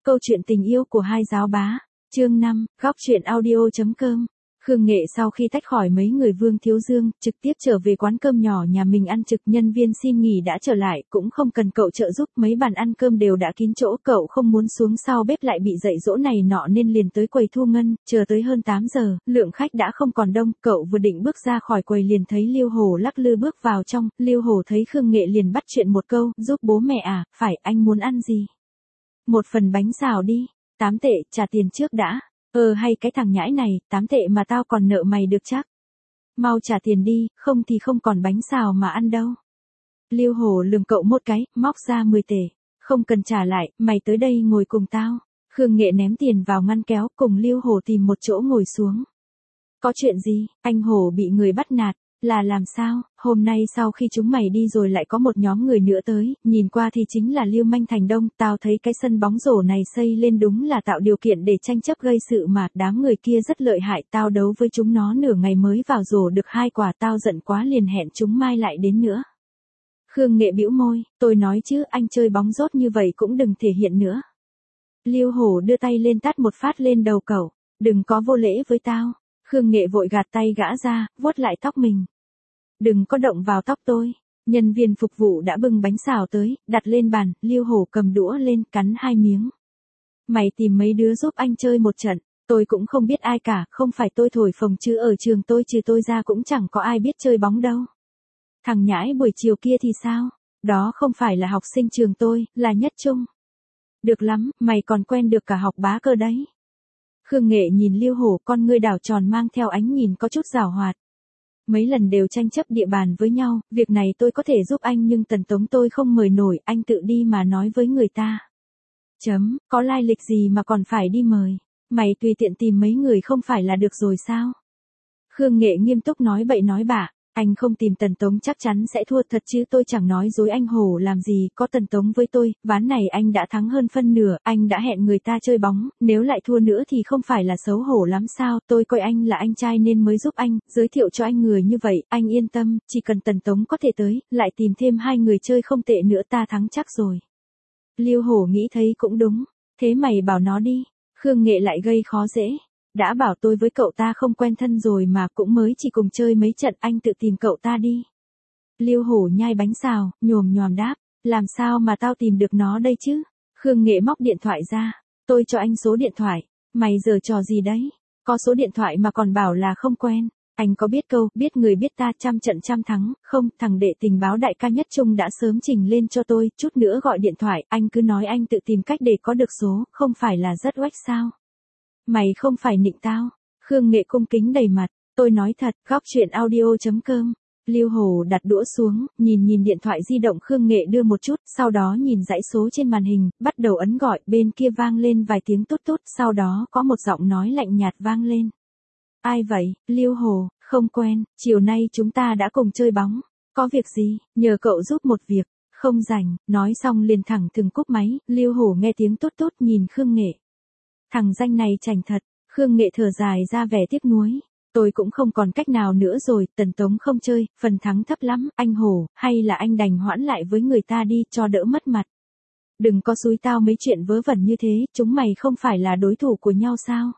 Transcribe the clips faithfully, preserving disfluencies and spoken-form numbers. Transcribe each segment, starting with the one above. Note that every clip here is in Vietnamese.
Câu chuyện tình yêu của hai giáo bá. Chương năm, góc truyện audio.com. Khương Nghệ sau khi tách khỏi mấy người Vương Thiếu Dương, trực tiếp trở về quán cơm nhỏ nhà mình ăn trực. Nhân viên xin nghỉ đã trở lại, cũng không cần cậu trợ giúp, mấy bàn ăn cơm đều đã kín chỗ. Cậu không muốn xuống sau bếp lại bị dạy dỗ này nọ nên liền tới quầy thu ngân. Chờ tới hơn tám giờ, lượng khách đã không còn đông. Cậu vừa định bước ra khỏi quầy liền thấy Liêu Hổ lắc lư bước vào trong. Liêu Hổ thấy Khương Nghệ liền bắt chuyện một câu, giúp bố mẹ à, phải, anh muốn ăn gì? Một phần bánh xào đi. Tám tệ, trả tiền trước đã. Ờ hay cái thằng nhãi này, tám tệ mà tao còn nợ mày được chắc. Mau trả tiền đi, không thì không còn bánh xào mà ăn đâu. Liêu Hổ lườm cậu một cái, móc ra mười tệ. Không cần trả lại, mày tới đây ngồi cùng tao. Khương Nghệ ném tiền vào ngăn kéo, cùng Liêu Hổ tìm một chỗ ngồi xuống. Có chuyện gì, anh Hổ bị người bắt nạt. Là làm sao, hôm nay sau khi chúng mày đi rồi lại có một nhóm người nữa tới, nhìn qua thì chính là Liêu Manh Thành Đông, tao thấy cái sân bóng rổ này xây lên đúng là tạo điều kiện để tranh chấp gây sự mà, đám người kia rất lợi hại, tao đấu với chúng nó nửa ngày mới vào rổ được hai quả, tao giận quá liền hẹn chúng mai lại đến nữa. Khương Nghệ bĩu môi, tôi nói chứ, anh chơi bóng rốt như vậy cũng đừng thể hiện nữa. Liêu Hổ đưa tay lên tát một phát lên đầu cậu, đừng có vô lễ với tao. Khương Nghệ vội gạt tay gã ra, vuốt lại tóc mình. Đừng có động vào tóc tôi. Nhân viên phục vụ đã bưng bánh xào tới, đặt lên bàn, Liêu Hổ cầm đũa lên, cắn hai miếng. Mày tìm mấy đứa giúp anh chơi một trận, tôi cũng không biết ai cả, không phải tôi thổi phồng chứ ở trường tôi trừ tôi ra cũng chẳng có ai biết chơi bóng đâu. Thằng nhãi buổi chiều kia thì sao? Đó không phải là học sinh trường tôi, là Nhất Trung. Được lắm, mày còn quen được cả học bá cơ đấy. Khương Nghệ nhìn Liêu Hổ, con ngươi đảo tròn mang theo ánh nhìn có chút giảo hoạt. Mấy lần đều tranh chấp địa bàn với nhau, việc này tôi có thể giúp anh nhưng Tần Tống tôi không mời nổi, anh tự đi mà nói với người ta. Chấm, có lai lịch gì mà còn phải đi mời, mày tùy tiện tìm mấy người không phải là được rồi sao? Khương Nghệ nghiêm túc nói bậy nói bạ. Anh không tìm Tần Tống chắc chắn sẽ thua thật chứ tôi chẳng nói dối anh Hổ làm gì, có Tần Tống với tôi, ván này anh đã thắng hơn phân nửa, anh đã hẹn người ta chơi bóng, nếu lại thua nữa thì không phải là xấu hổ lắm sao, tôi coi anh là anh trai nên mới giúp anh, giới thiệu cho anh người như vậy, anh yên tâm, chỉ cần Tần Tống có thể tới, lại tìm thêm hai người chơi không tệ nữa ta thắng chắc rồi. Liêu Hổ nghĩ thấy cũng đúng, thế mày bảo nó đi, Khương Nghệ lại gây khó dễ. Đã bảo tôi với cậu ta không quen thân rồi mà cũng mới chỉ cùng chơi mấy trận anh tự tìm cậu ta đi. Liêu Hổ nhai bánh xào, nhồm nhòm đáp, làm sao mà tao tìm được nó đây chứ? Khương Nghệ móc điện thoại ra, tôi cho anh số điện thoại, mày giờ trò gì đấy? Có số điện thoại mà còn bảo là không quen. Anh có biết câu, biết người biết ta trăm trận trăm thắng, không, thằng đệ tình báo đại ca Nhất Trung đã sớm trình lên cho tôi, chút nữa gọi điện thoại, anh cứ nói anh tự tìm cách để có được số, không phải là rất oách sao? Mày không phải nịnh tao. Khương Nghệ cung kính đầy mặt, tôi nói thật, góc truyện audio.com. Liêu Hổ đặt đũa xuống, nhìn nhìn điện thoại di động Khương Nghệ đưa một chút, sau đó nhìn dãy số trên màn hình, bắt đầu ấn gọi, bên kia vang lên vài tiếng tút tút, sau đó có một giọng nói lạnh nhạt vang lên. Ai vậy, Liêu Hổ, không quen, chiều nay chúng ta đã cùng chơi bóng, có việc gì, nhờ cậu giúp một việc, không rảnh, nói xong liền thẳng thừng cúp máy, Liêu Hổ nghe tiếng tút tút nhìn Khương Nghệ. Thằng danh này chảnh thật, Khương Nghệ thở dài ra vẻ tiếc nuối. Tôi cũng không còn cách nào nữa rồi, Tần Tống không chơi, phần thắng thấp lắm, anh Hổ, hay là anh đành hoãn lại với người ta đi cho đỡ mất mặt. Đừng có xúi tao mấy chuyện vớ vẩn như thế, chúng mày không phải là đối thủ của nhau sao?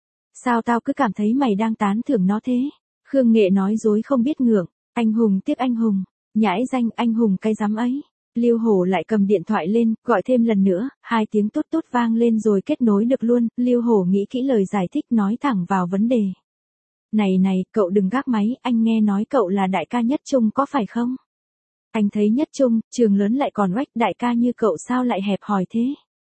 Sao tao cứ cảm thấy mày đang tán thưởng nó thế? Khương Nghệ nói dối không biết ngượng, anh hùng tiếc anh hùng, nhãi danh anh hùng cái dám ấy. Liêu Hổ lại cầm điện thoại lên, gọi thêm lần nữa, hai tiếng tút tút vang lên rồi kết nối được luôn, Liêu Hổ nghĩ kỹ lời giải thích nói thẳng vào vấn đề. Này này, cậu đừng gác máy, anh nghe nói cậu là đại ca Nhất Trung có phải không? Anh thấy Nhất Trung, trường lớn lại còn oách, đại ca như cậu sao lại hẹp hòi thế?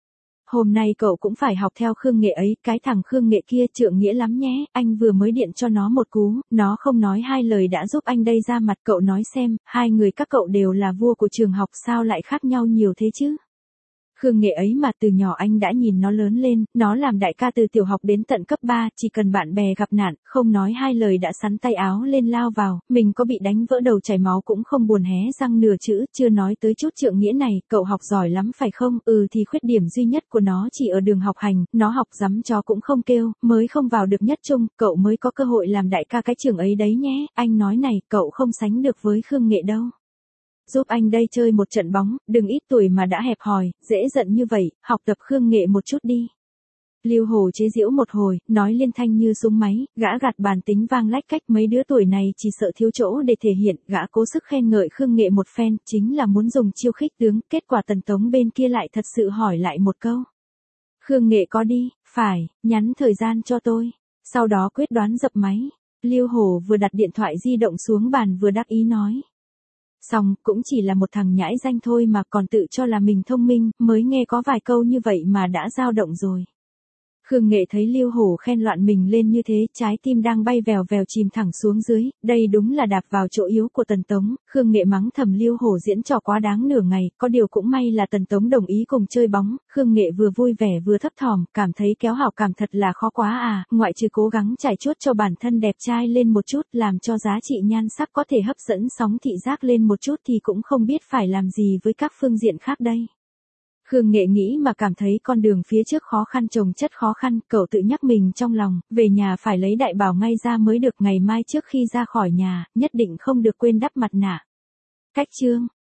Hôm nay cậu cũng phải học theo Khương Nghệ ấy, cái thằng Khương Nghệ kia trượng nghĩa lắm nhé, anh vừa mới điện cho nó một cú, nó không nói hai lời đã giúp anh đây ra mặt, cậu nói xem, hai người các cậu đều là vua của trường học sao lại khác nhau nhiều thế chứ? Khương Nghệ ấy mà từ nhỏ anh đã nhìn nó lớn lên, nó làm đại ca từ tiểu học đến tận cấp ba, chỉ cần bạn bè gặp nạn, không nói hai lời đã sắn tay áo lên lao vào, mình có bị đánh vỡ đầu chảy máu cũng không buồn hé răng nửa chữ, chưa nói tới chút trượng nghĩa này, cậu học giỏi lắm phải không? Ừ thì khuyết điểm duy nhất của nó chỉ ở đường học hành, nó học dắm chó cũng không kêu, mới không vào được Nhất Trung, cậu mới có cơ hội làm đại ca cái trường ấy đấy nhé, anh nói này, cậu không sánh được với Khương Nghệ đâu. Giúp anh đây chơi một trận bóng, đừng ít tuổi mà đã hẹp hòi, dễ giận như vậy, học tập Khương Nghệ một chút đi. Lưu Hổ chế giễu một hồi, nói liên thanh như súng máy, gã gạt bàn tính vang lách cách, mấy đứa tuổi này chỉ sợ thiếu chỗ để thể hiện, gã cố sức khen ngợi Khương Nghệ một phen, chính là muốn dùng chiêu khích tướng, kết quả Tần Tống bên kia lại thật sự hỏi lại một câu. Khương Nghệ có đi, phải, nhắn thời gian cho tôi, sau đó quyết đoán dập máy. Lưu Hổ vừa đặt điện thoại di động xuống bàn vừa đắc ý nói. Xong, cũng chỉ là một thằng nhãi danh thôi mà còn tự cho là mình thông minh, mới nghe có vài câu như vậy mà đã dao động rồi. Khương Nghệ thấy Lưu Hổ khen loạn mình lên như thế, trái tim đang bay vèo vèo chìm thẳng xuống dưới, đây đúng là đạp vào chỗ yếu của Tần Tống. Khương Nghệ mắng thầm Lưu Hổ diễn trò quá đáng nửa ngày, có điều cũng may là Tần Tống đồng ý cùng chơi bóng, Khương Nghệ vừa vui vẻ vừa thấp thỏm, cảm thấy kéo hảo cảm thật là khó quá à, ngoại trừ cố gắng trải chuốt cho bản thân đẹp trai lên một chút, làm cho giá trị nhan sắc có thể hấp dẫn sóng thị giác lên một chút thì cũng không biết phải làm gì với các phương diện khác đây. Khương Nghệ nghĩ mà cảm thấy con đường phía trước khó khăn chồng chất khó khăn, cậu tự nhắc mình trong lòng, về nhà phải lấy đại bảo ngay ra mới được, ngày mai trước khi ra khỏi nhà, nhất định không được quên đắp mặt nạ. Cách chương